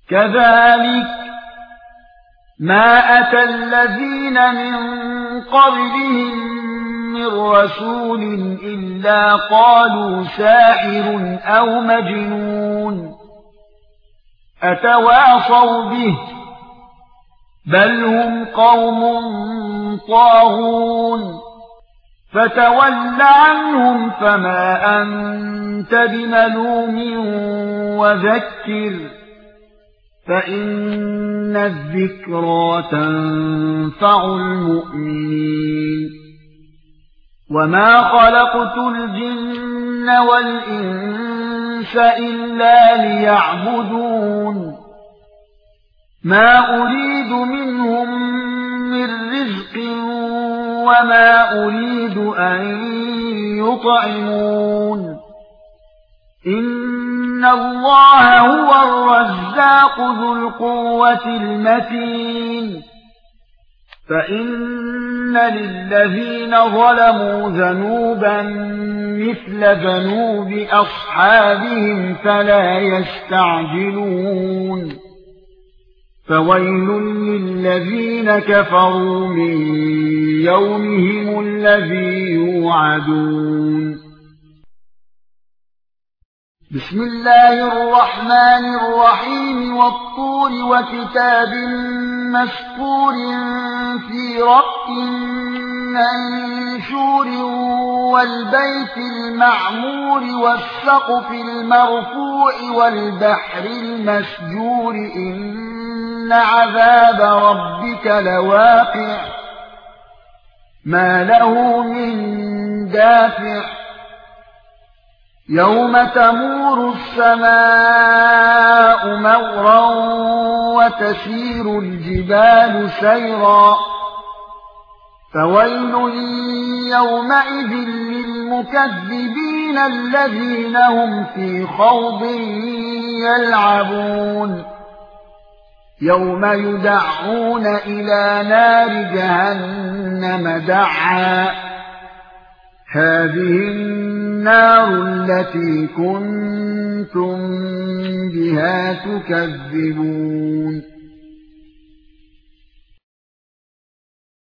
كذلك ما أتى الذين من قبلهم من رسول إلا قالوا ساحر أو مجنون أتواصوا به بل هم قوم طاغون فتول عنهم فما أنت بملوم وذكر فإن الذكرى تنفع المؤمنين وما خلقت الجن والإنس إلا ليعبدون ما أريد منهم من رزق وما أريد أن يطعمون إن الله هو الرزاق ذو القوة المتين فإن للذين ظلموا ذنوبا مثل ذنوب أصحابهم فلا يستعجلون فويل للذين كفروا من يومهم الذي يوعدون بسم الله الرحمن الرحيم والطور وكتاب مسطور في رق منشور والبيت المعمور والسقف المرفوع والبحر المسجور إن عذاب ربك لواقع ما له من دافع يوم تمور السماء مورا وتسير الجبال سيرا فويل يومئذ للمكذبين الذين هم في خوض يلعبون يوم يدعون إلى نار جهنم دعا هذه النار التي كنتم بها تكذبون